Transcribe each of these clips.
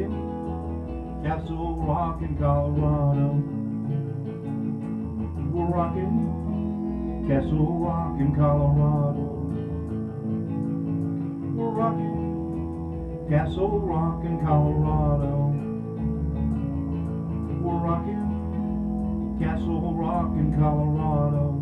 rocking Castle Rock in Colorado. We're rocking Castle Rock in Colorado. We're rocking Castle Rock in Colorado. We're rocking Castle Rock in Colorado.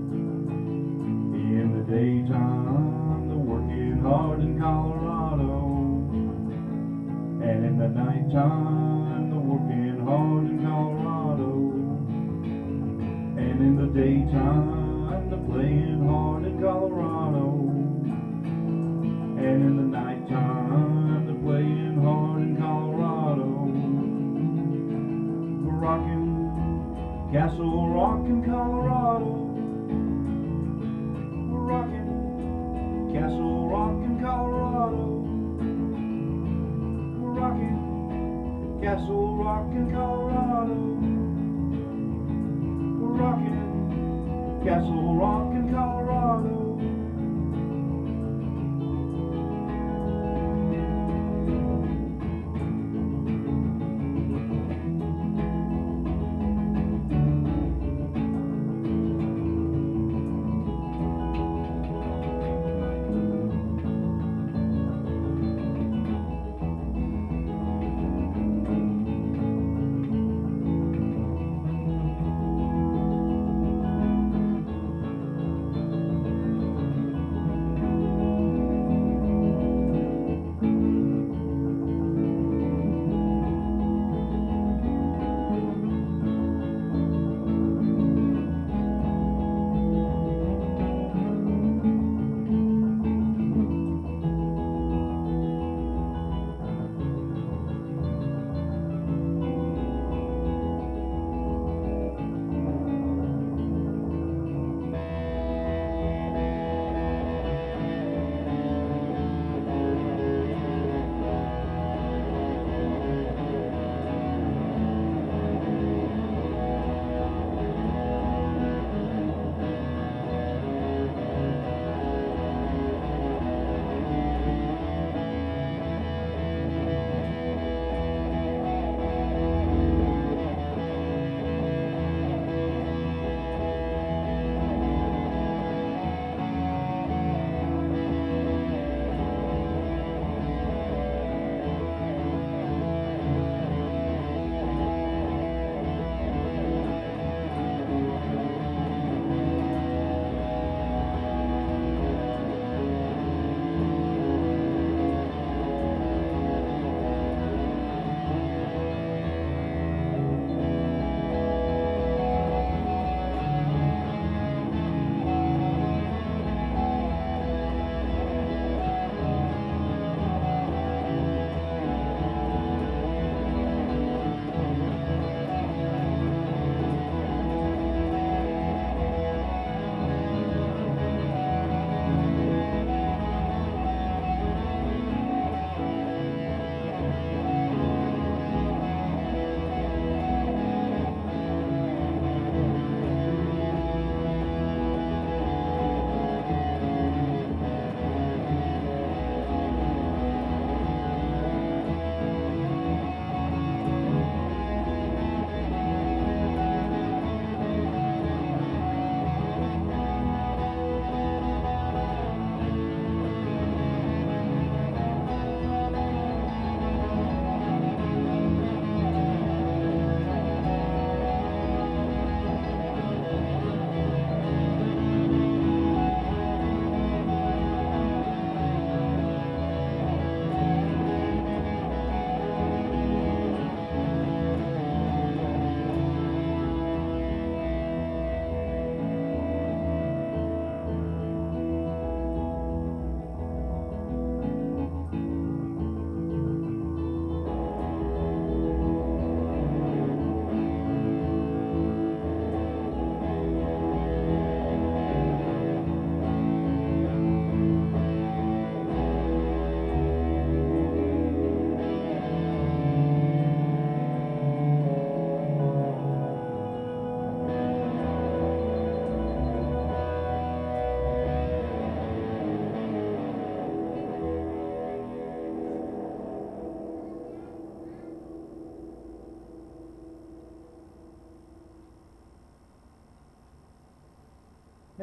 In the daytime, they're working hard in Colorado. And in the nighttime, they're working hard in Colorado. And in the daytime, they're playing hard in Colorado. And in the nighttime, they're playing hard in Colorado. We're rocking Castle Rock in Colorado. We're rocking Castle Rock in Colorado. We're rocking Castle Rock in Colorado. We're rocking Castle Rock in Colorado.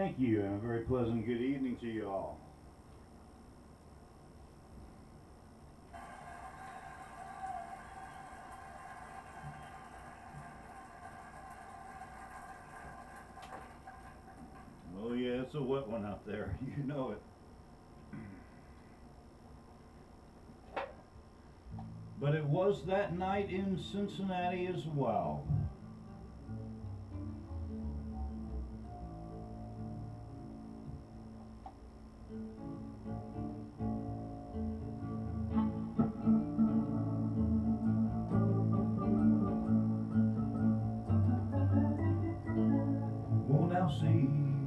Thank you, and a very pleasant good evening to you all. Oh yeah, it's a wet one out there. You know it. But it was that night in Cincinnati as well. Well, now see,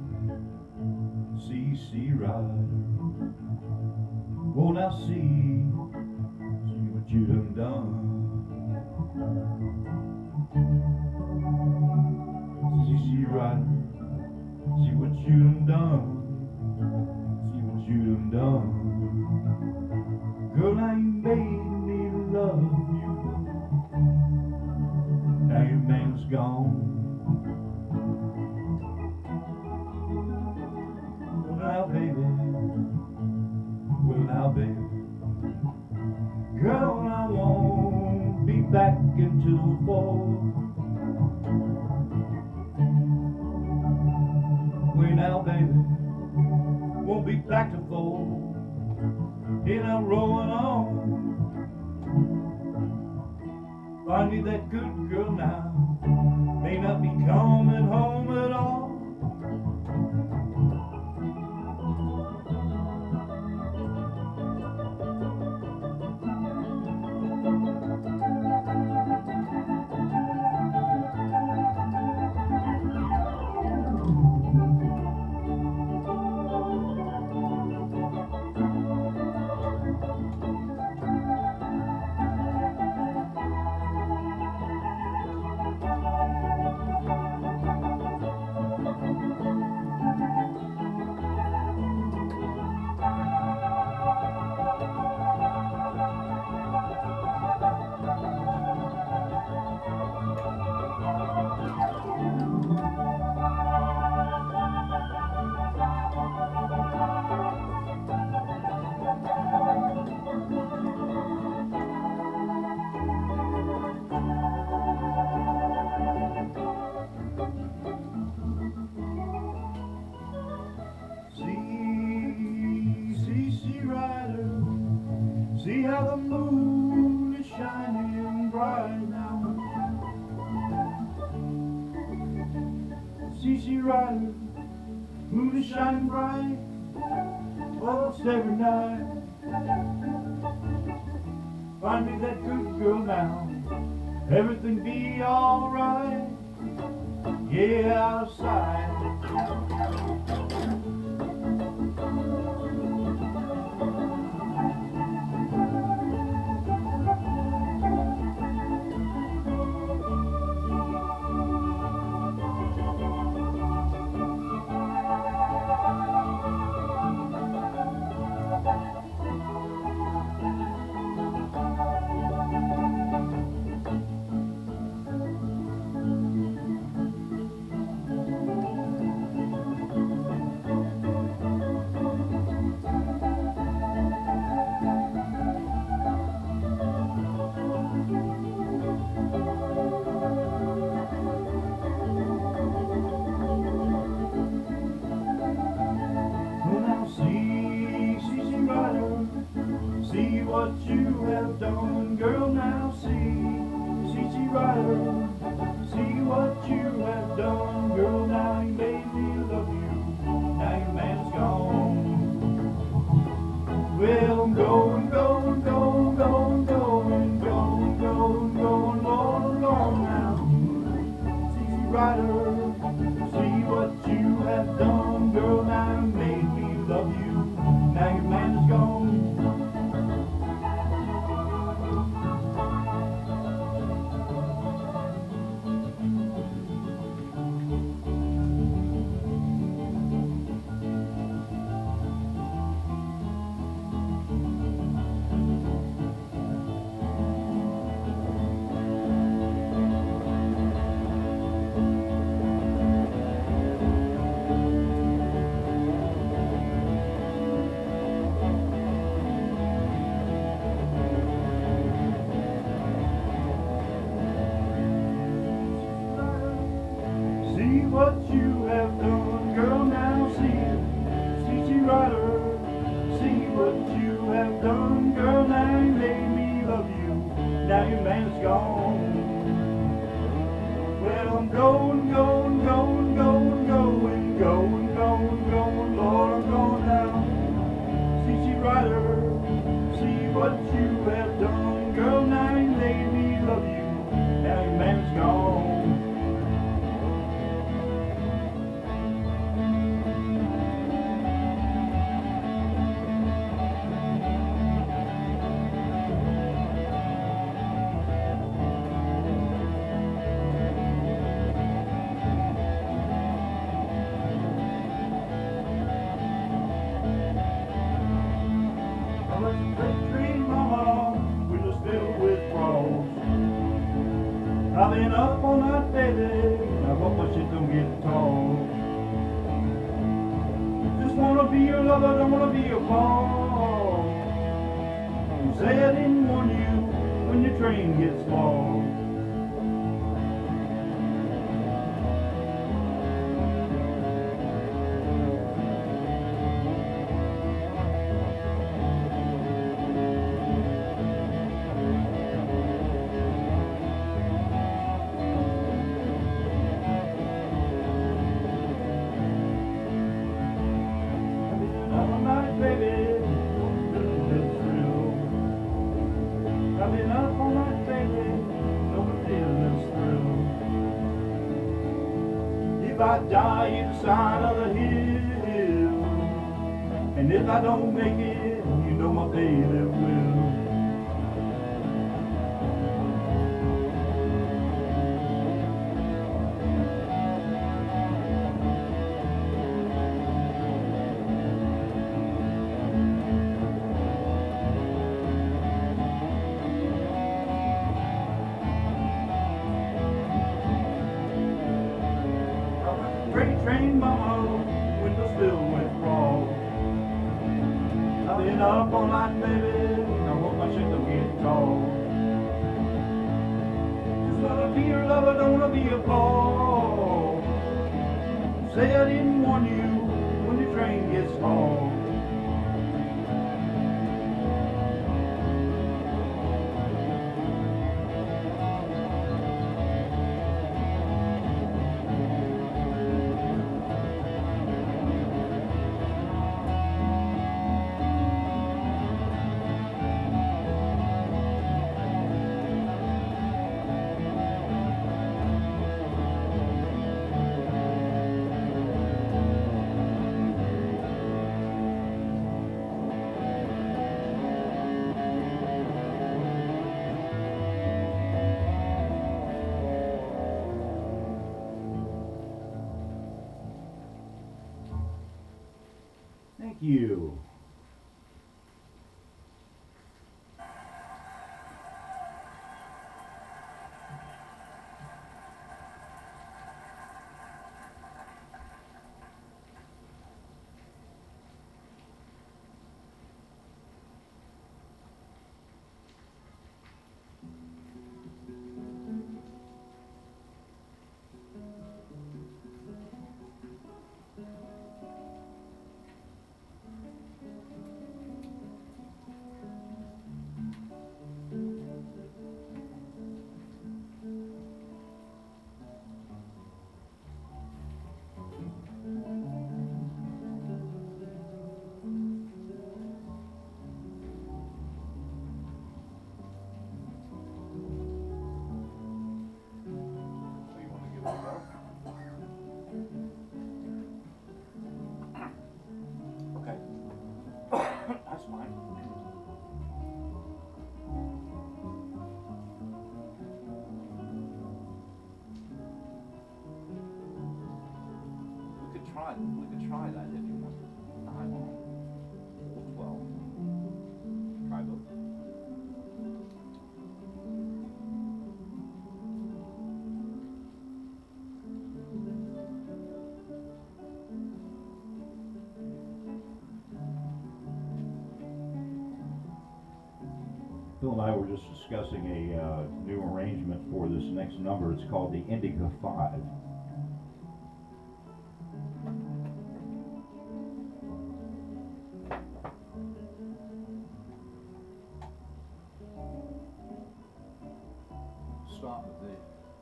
C.C. Rider. Well, now see what you done. C.C. Rider, see what you done. See what you done. Girl, now you made me love you. Now your man's gone. Well, now, baby. Well, now, baby. Girl, I won't be back until fall. Well, now, baby, won't be back to fall. And I'm rolling on. Find me that good girl now. May not be coming home at all. See how the moon is shining bright now. C.C. Rider, moon is shining bright almost every night. Find me that good girl now, everything be alright. Yeah, outside. See what you have done, girl, now see, C.C. Rider. See what you have done, girl, now you made me love you. Now your man's gone. Well, I'm going, going, going, going, going, going, going, going, going, going now. C.C. Rider. See what you have done, girl, now you made me love you. Now your man is gone. now your man's gone. Well, I'm going, going, going, going, going, going, going, going, Lord, I'm going now. See, she rider, see what you have done. Girl, now you made me love you, now your man's gone. I was a freight train mama, windows filled with frost. I've been up all night, baby, I hope my shit don't get tall. Just wanna be your lover, don't wanna be your boss. Say I didn't warn you when your train gets lost. All night, baby, little bit thrill. I've been up all night, baby, no feel this thrill. If I die either side of the hill, and if I don't make it, you know my baby will. Freight train mama, windows filled with frost. I've been up all night, baby, I hope my shit don't get tall. Just wanna be your lover, don't wanna be a boss. Say I didn't warn you when the train gets tall. Thank you. Okay. That's fine. We could try that if you want. 9 on or 12. Try both. Phil and I were just discussing a new arrangement for this next number. It's called the Indica 5. opposite.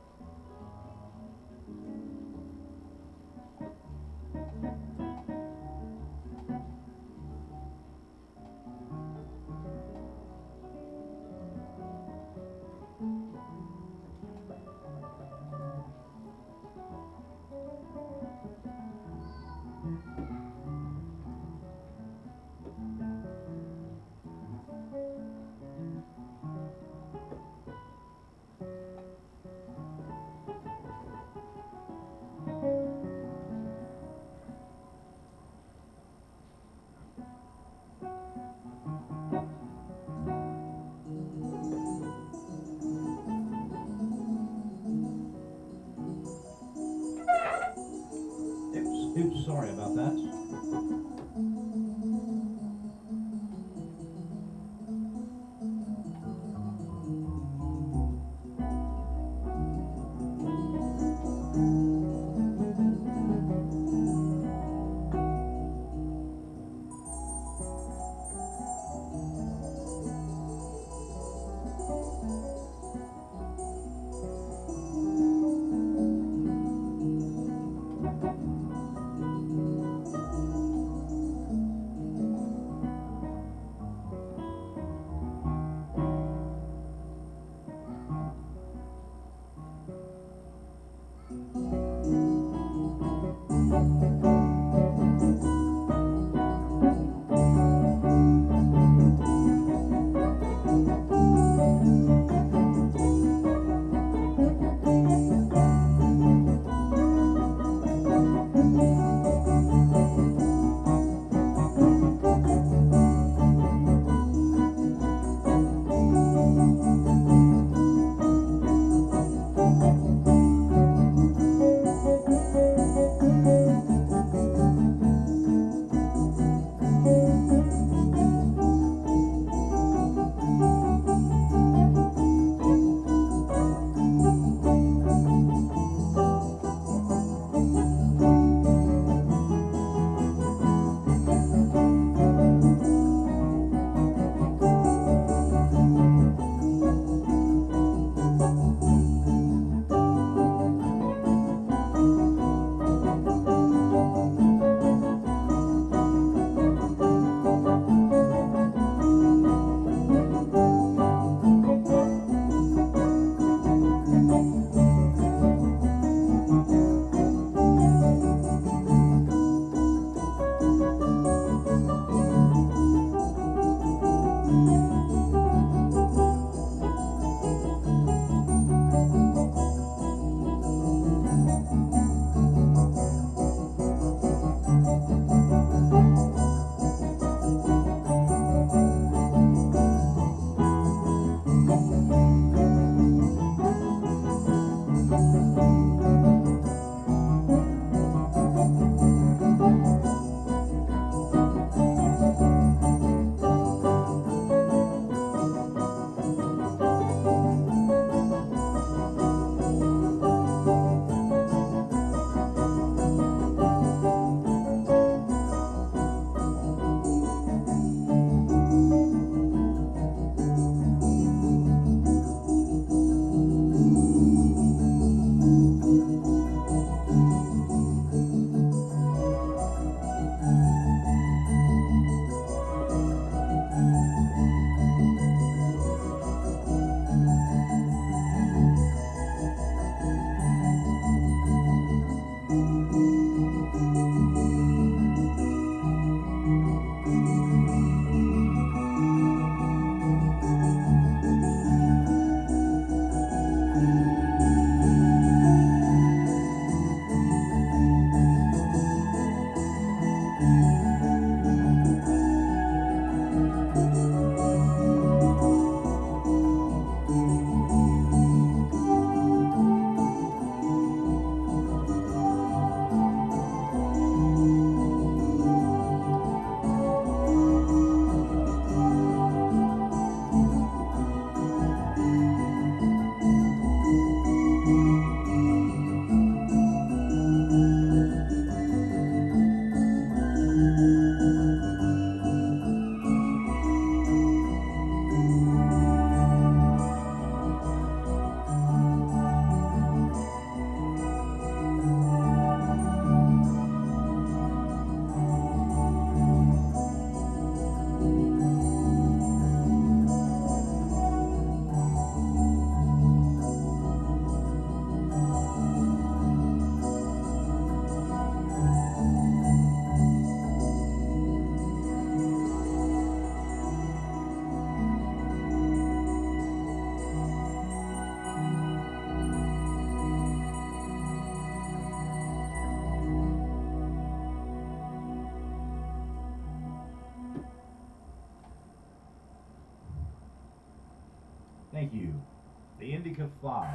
Oops, sorry about that. Thank you. The Indica 5.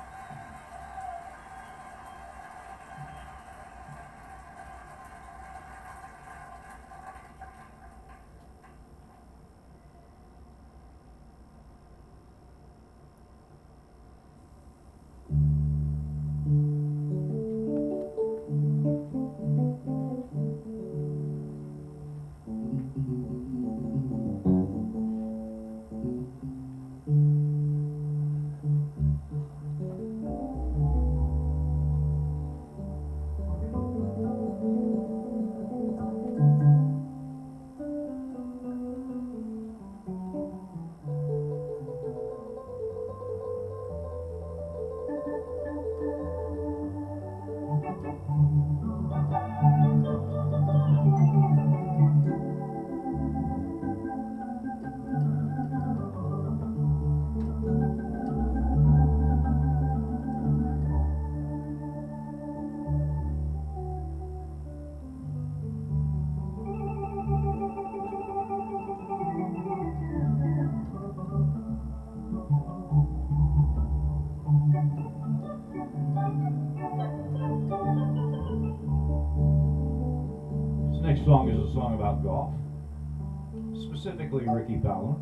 This next song is a song about golf, specifically Ricky Fowler.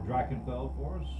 Drachenfeld for us.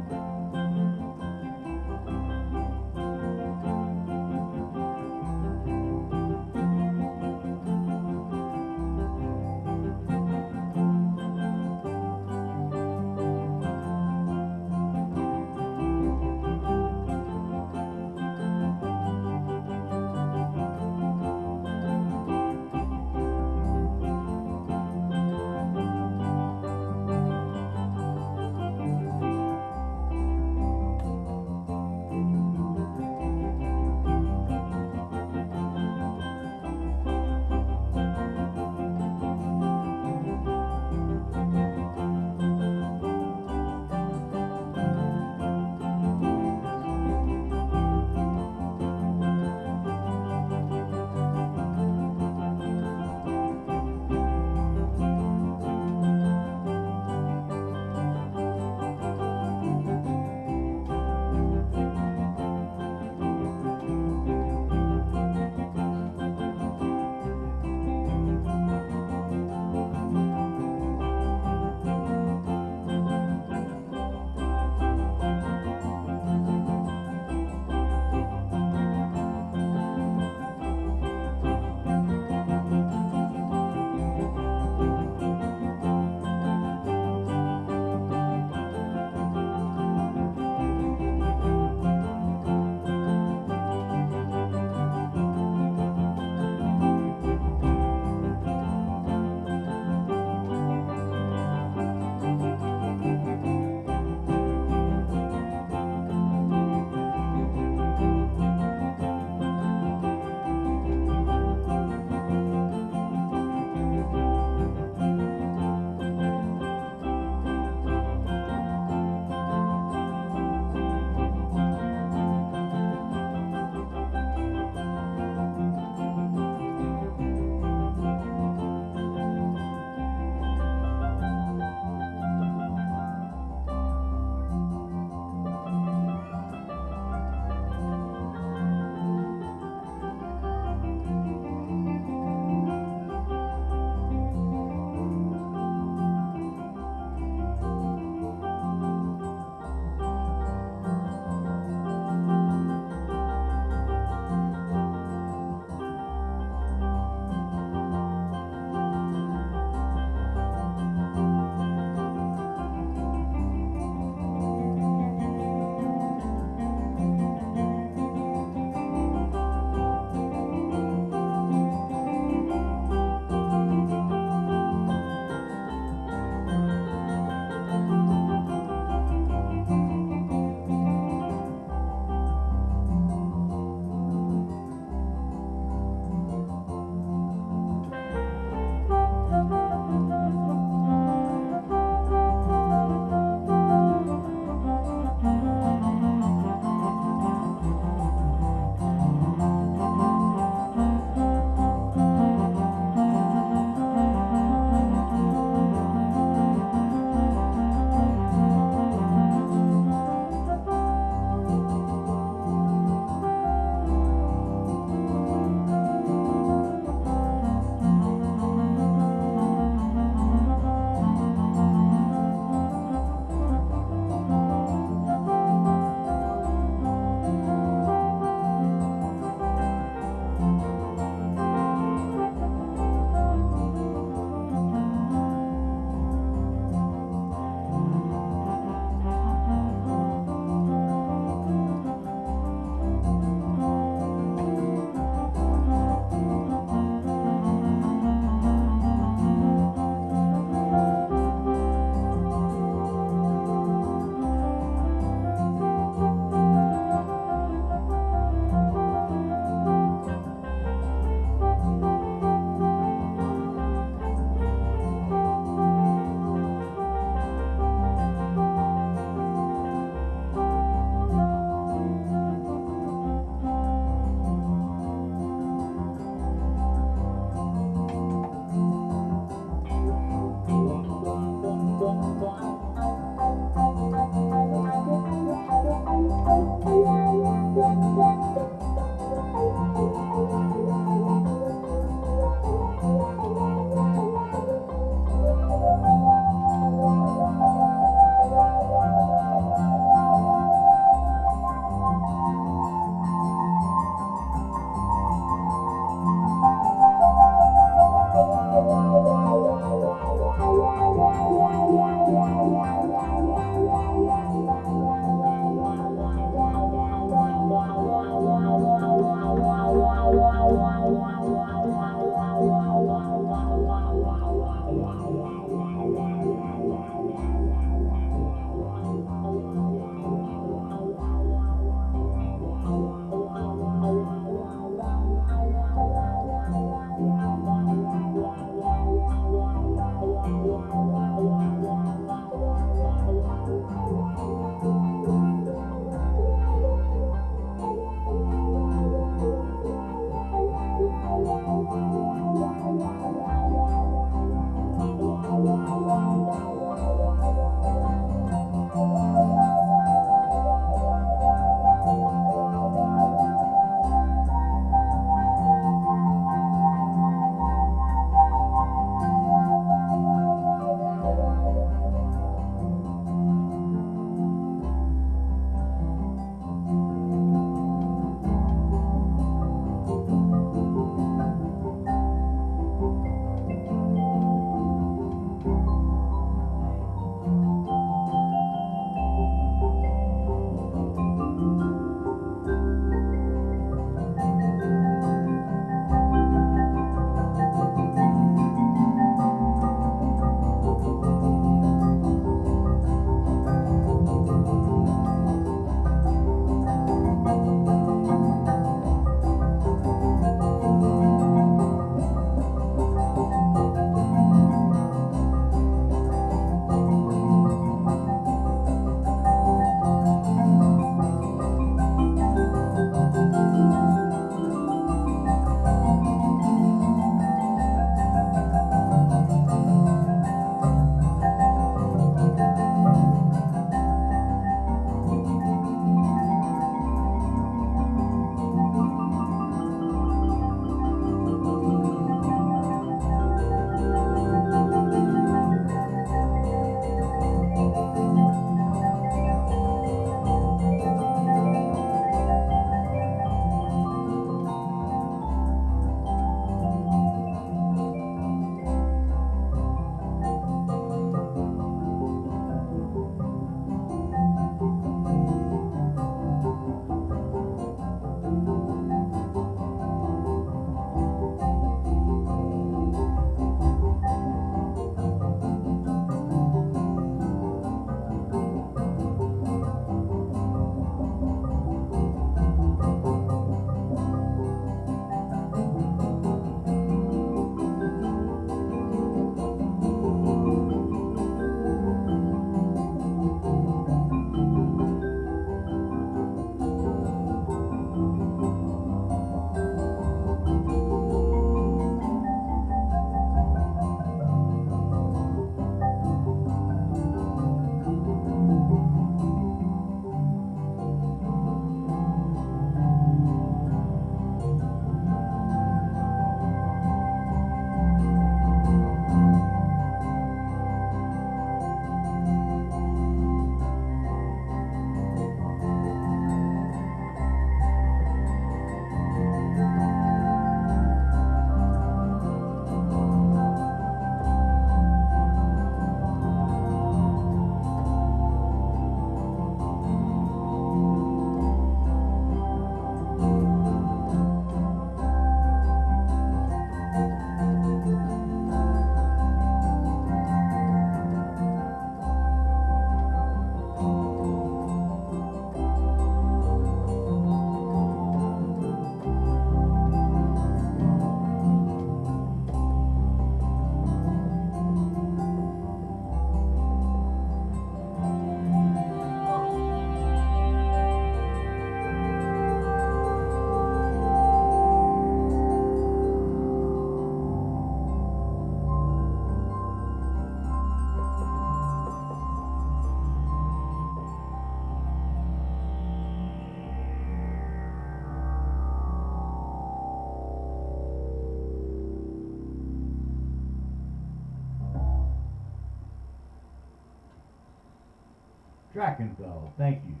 Drachenfeld. Thank you.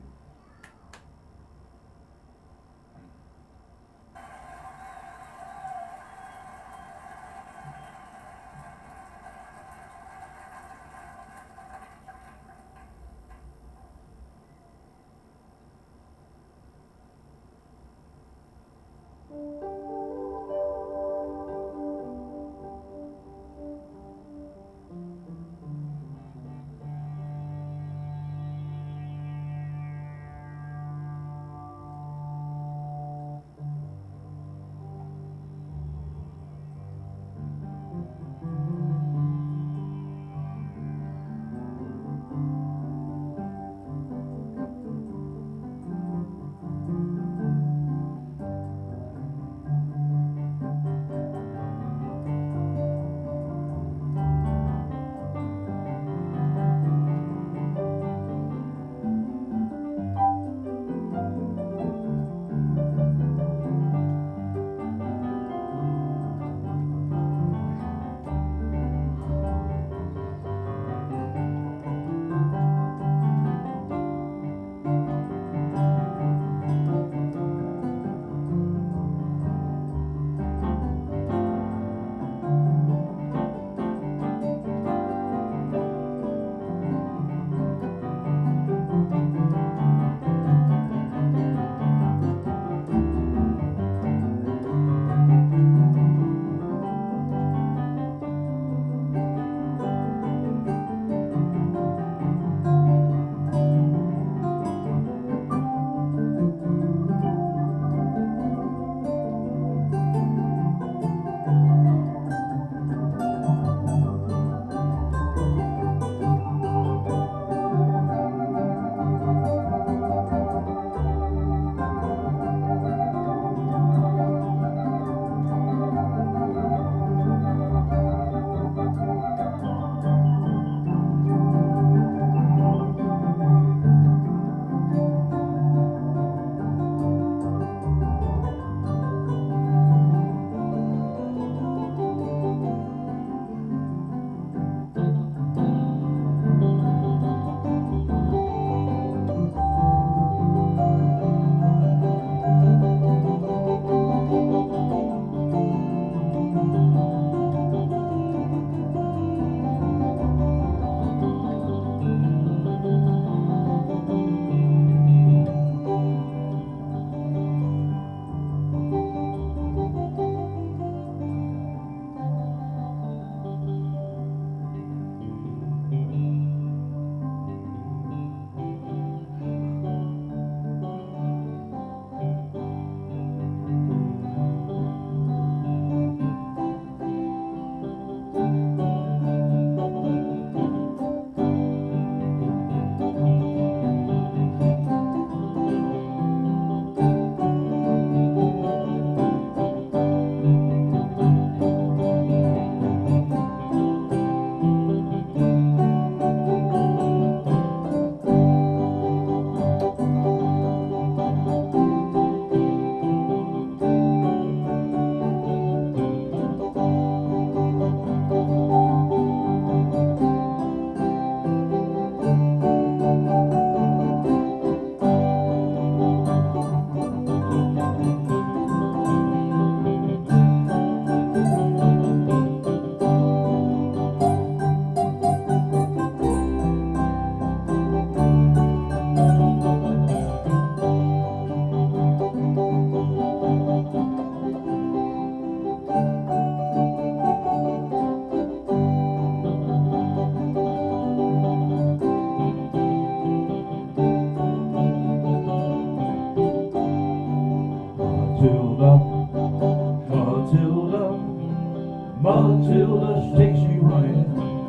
Matilda takes you honey.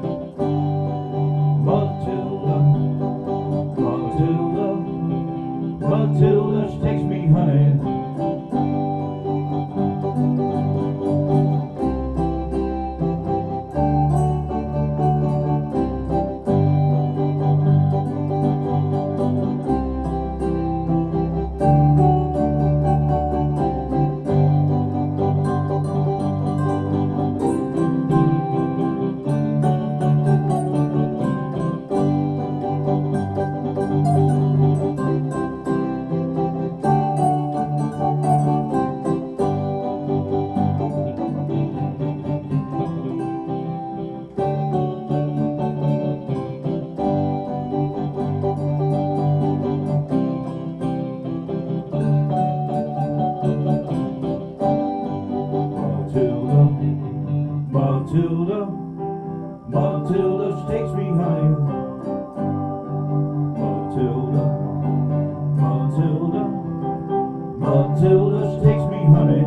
Matilda, Matilda, Matilda, she takes me honey. Matilda, Matilda, she takes me honey. Matilda, Matilda, Matilda, she takes me honey.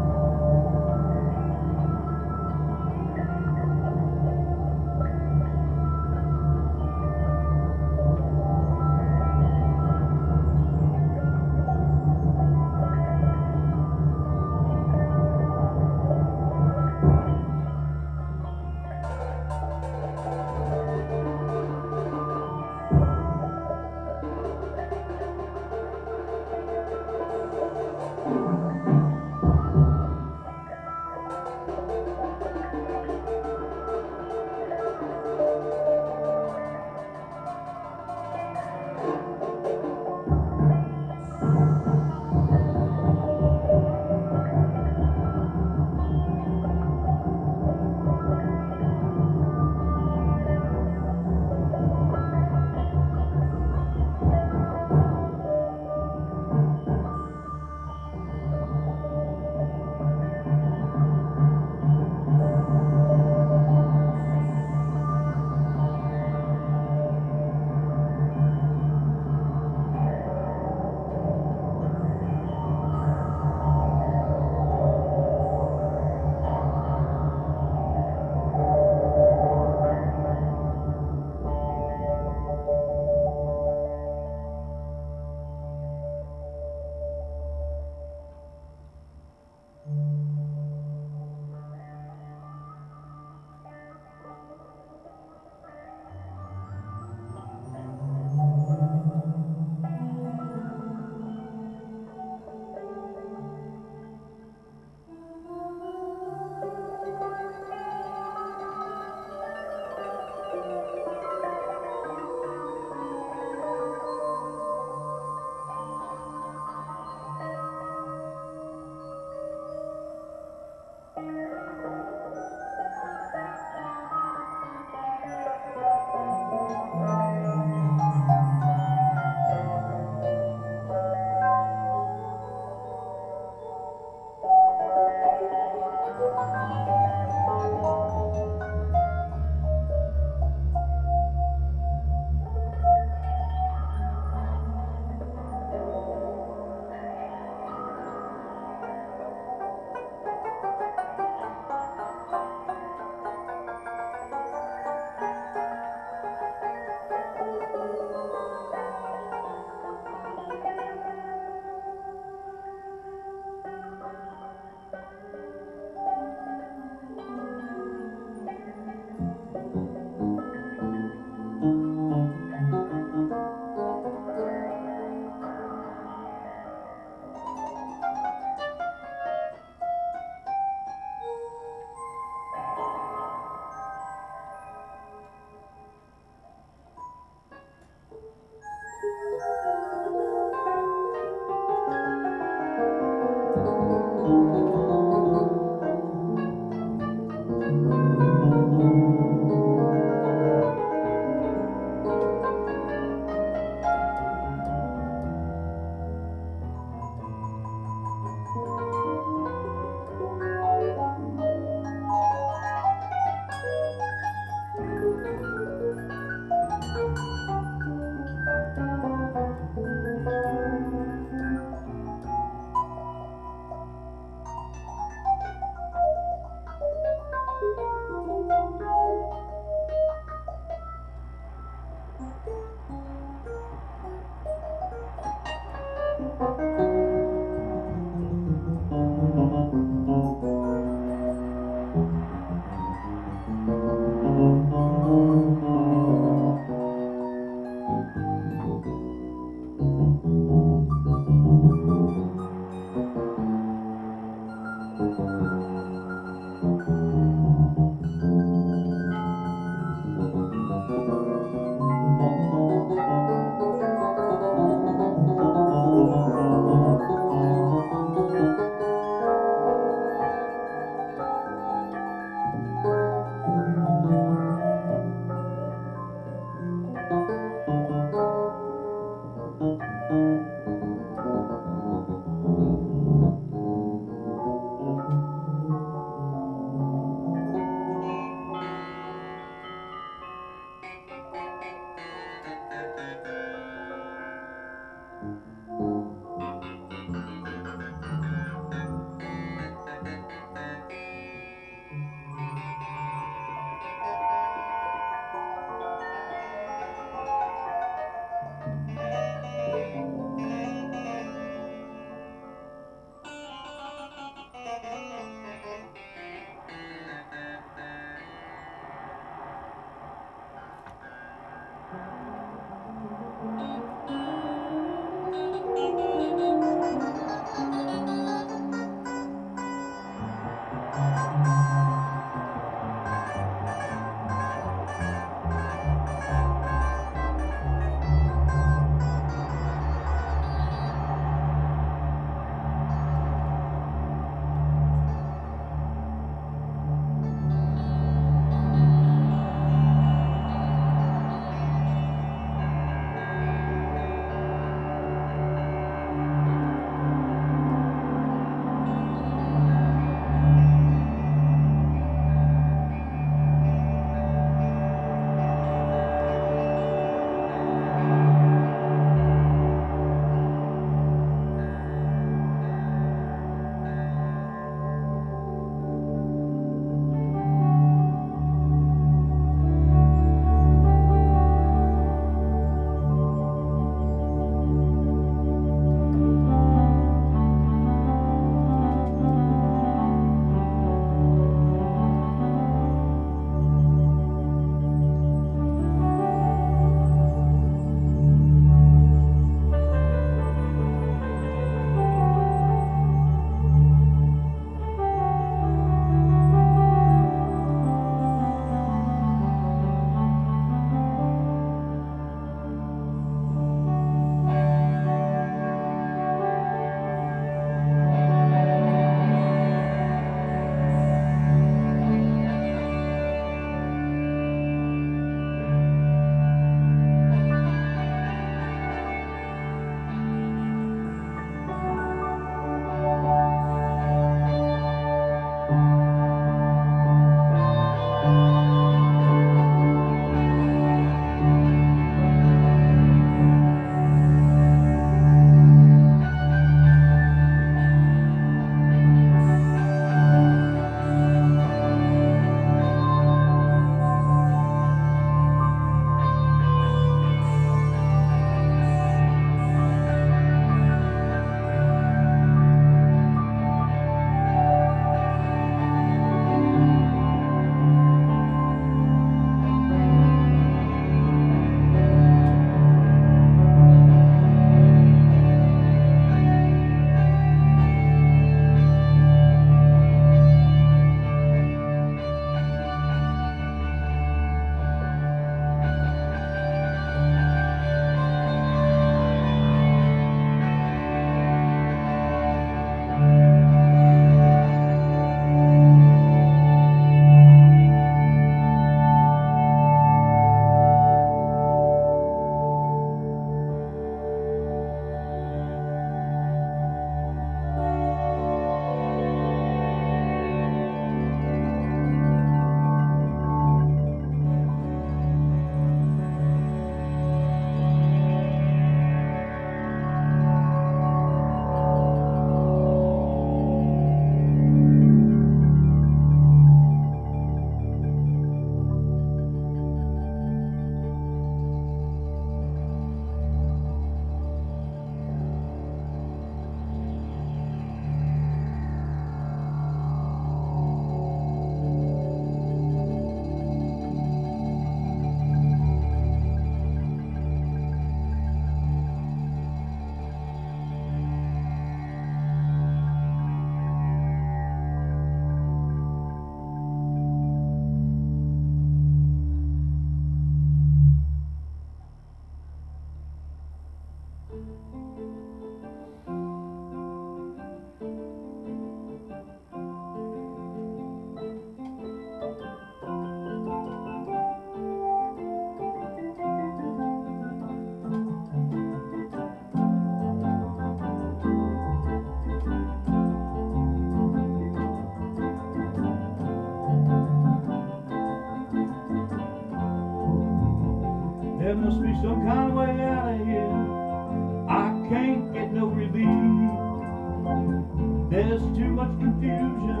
much confusion.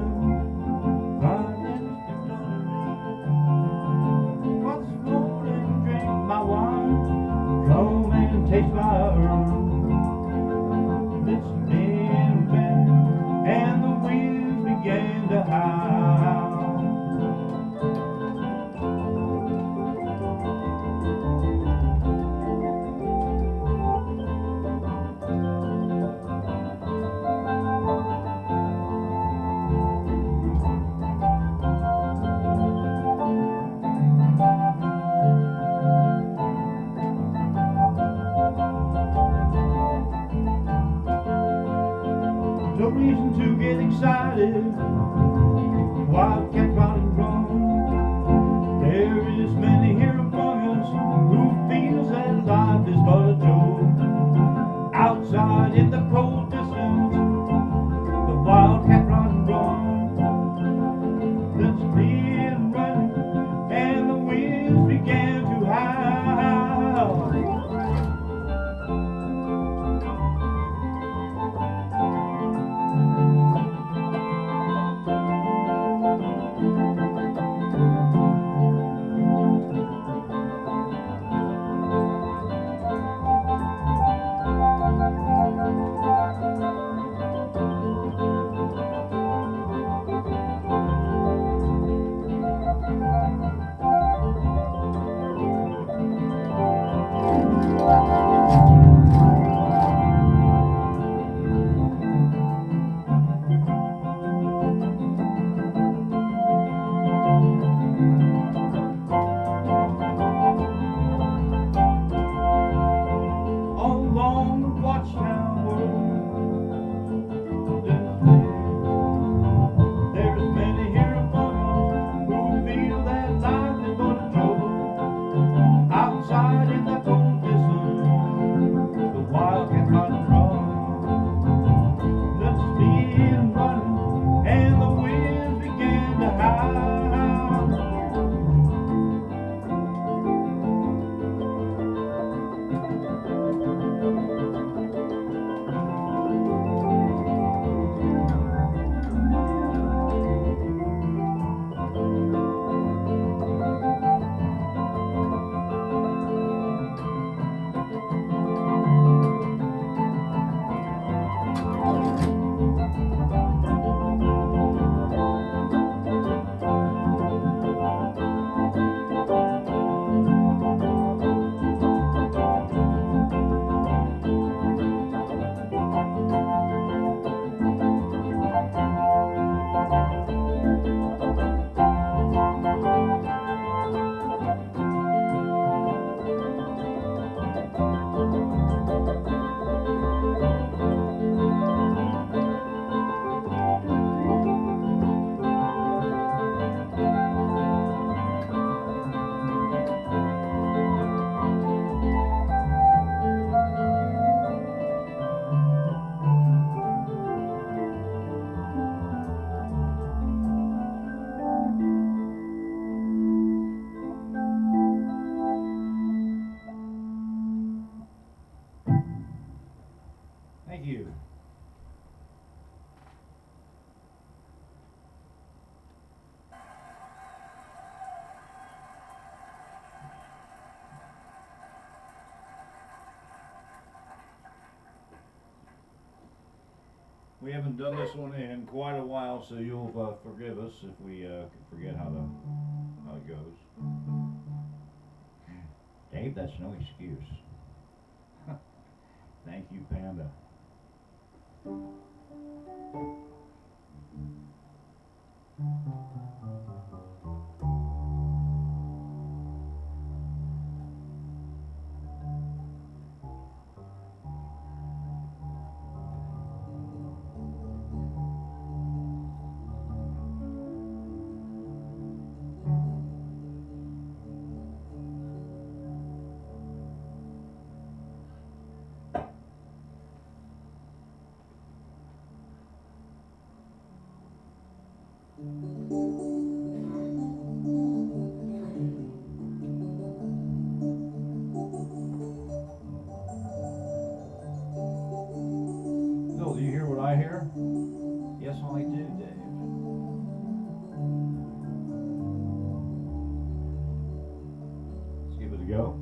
What's more than drink my wine? Come and taste my herb. It's been bad, and the winds began to howl. No reason to get excited. Wildcat run and run. There is many here among us who feels that life is but a joke. Outside in the cold distance, the wildcat run and run. That's been running, and the winds began to howl. Along the watchtower, there's many here among us who feel that life is but a joke. Outside in the cold distance, the wildcat run and run. Let's speed running, and the winds began to howl. Thank you. We haven't done this one in quite a while, so you'll forgive us if we forget how it goes. Dave, that's no excuse. Thank you, Panda. Phil, do you hear what I hear? Yes, I do, Dave. Let's give it a go.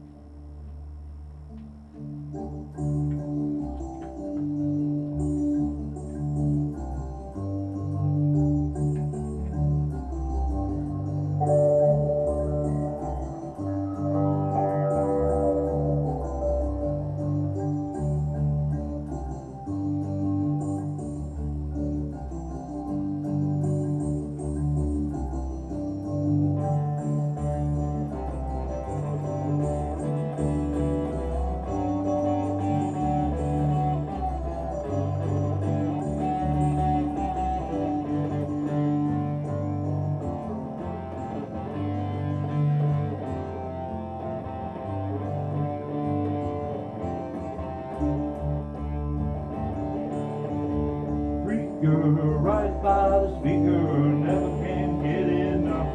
Freaker, right by the speaker, never can get enough.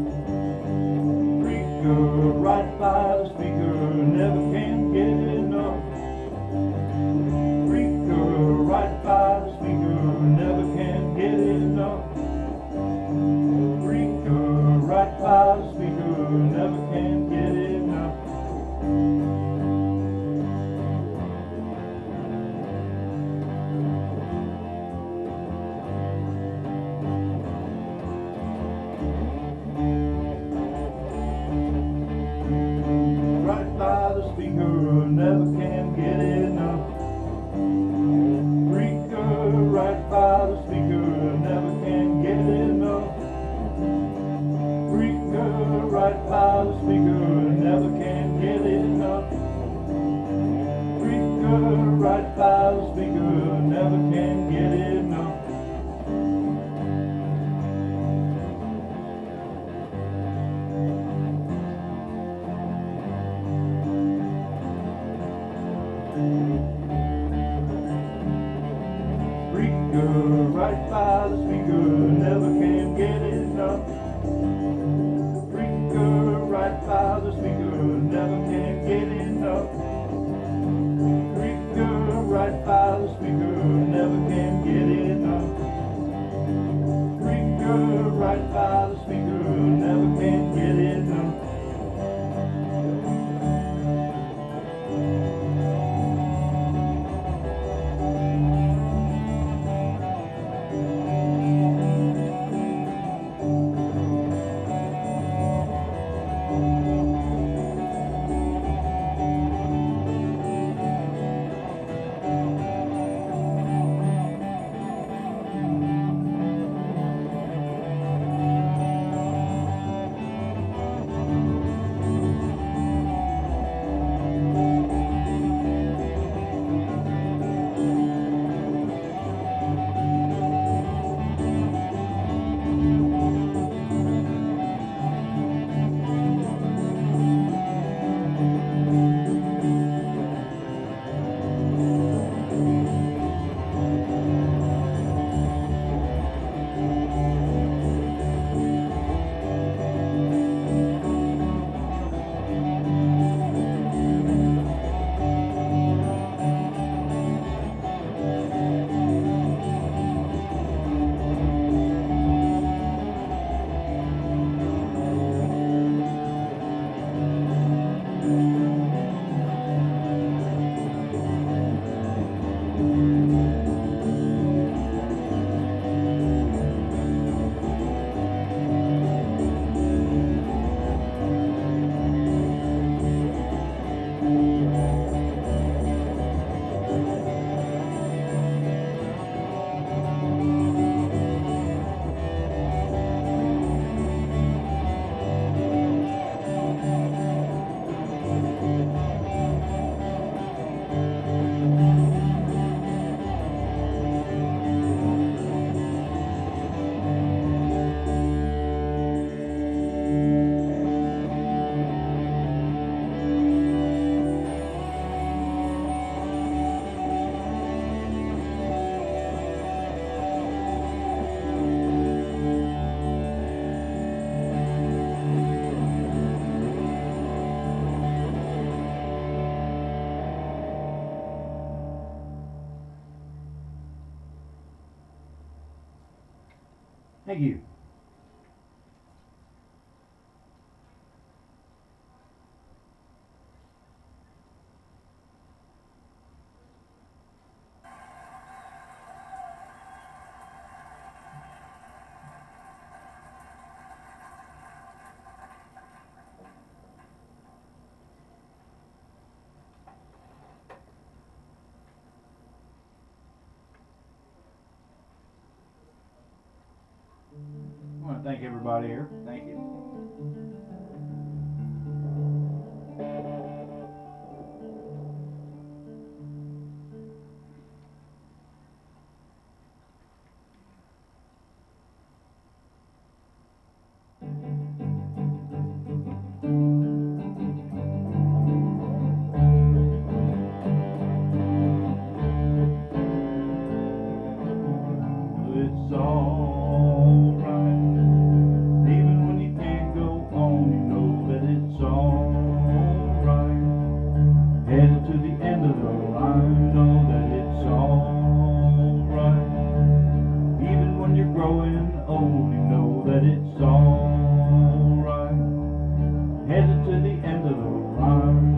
Freaker, right by the speaker, never can get enough. Freaker, right by the speaker, never can get enough. Freaker, right by the speaker, never can get enough. Right by the speaker, never can get enough. Freaker, right by the speaker, never can get enough. Freaker, right by the speaker, never can get enough. Freaker, right by the speaker, never can get enough. Freaker, right by the speaker, never can get enough. Freaker, right by the speaker, never can get enough. Freaker, right by the speaker, never can get enough. Freaker, right by the speaker, never can get enough. Thank you. I want to thank everybody here. Thank you. It's all right. Even when you can't go on, you know that it's all right. Headed to the end of the line, know that it's all right. Even when you're growing old, you know that it's all right. Headed to the end of the line.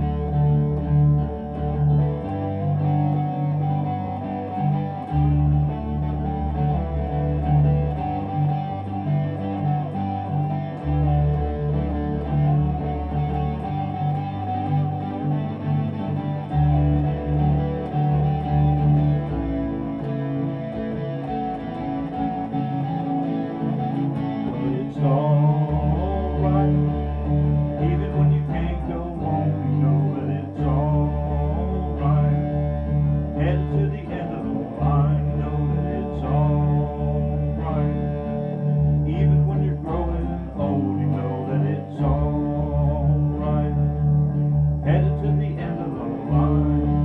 It's all right. Even when you can't go on, you know that it's all right. Headed to the end of the line, know that it's all right. Even when you're growing old, you know that it's all right. Headed to the end of the line.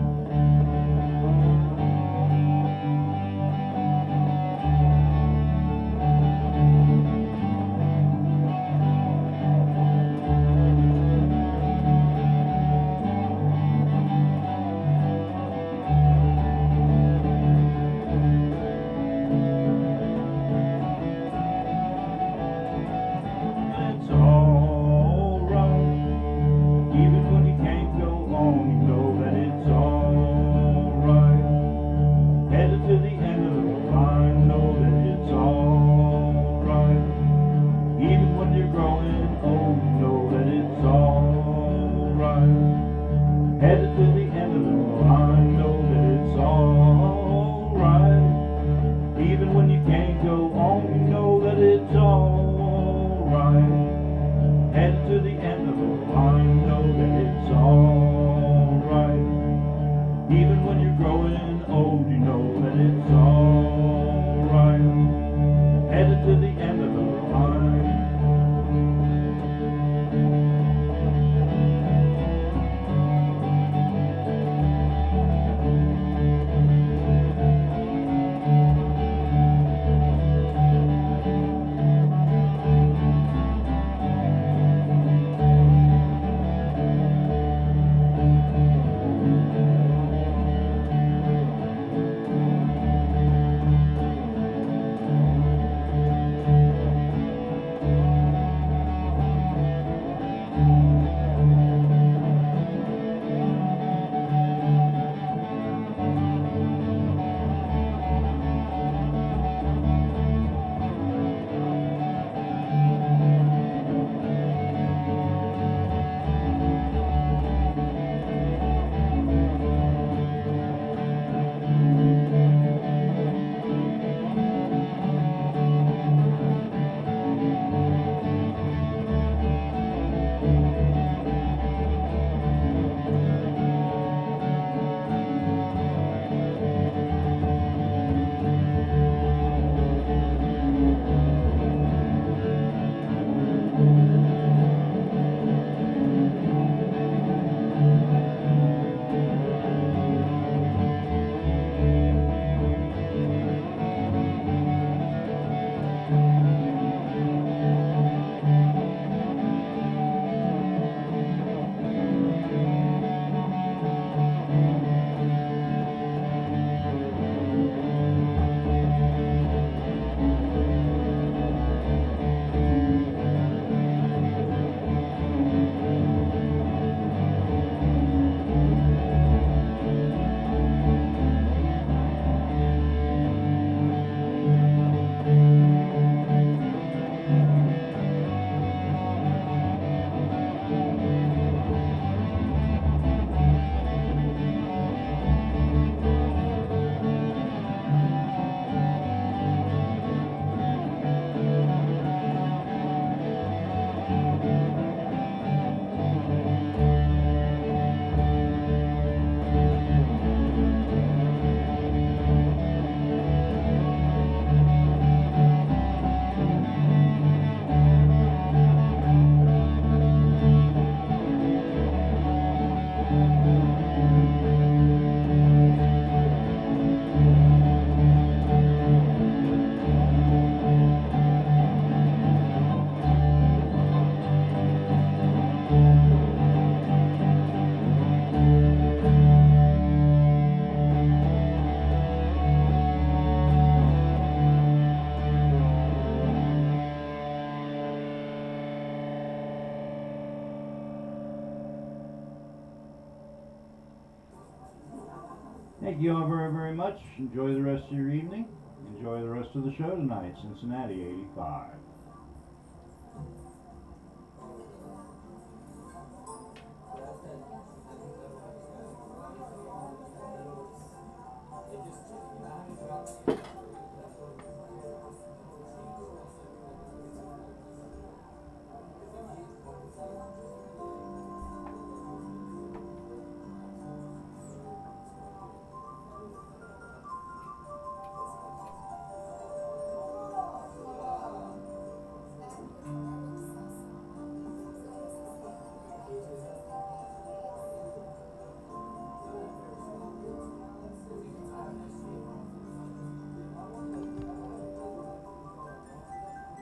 It's all right. Even when you can't go on, you know that it's all right. Headed to the end of the line, know that it's all right. Even when you're growing old, you know that it's all right. Headed to the end of the line, know that it's all right. Even when you can't go on, you know that it's all right. Headed to the end of the line, know that it's all right. Even when you're growing old, you know that it's all right. Headed to the end of the line. Thank you all very, very much. Enjoy the rest of your evening. Enjoy the rest of the show tonight, Cincinnati 85.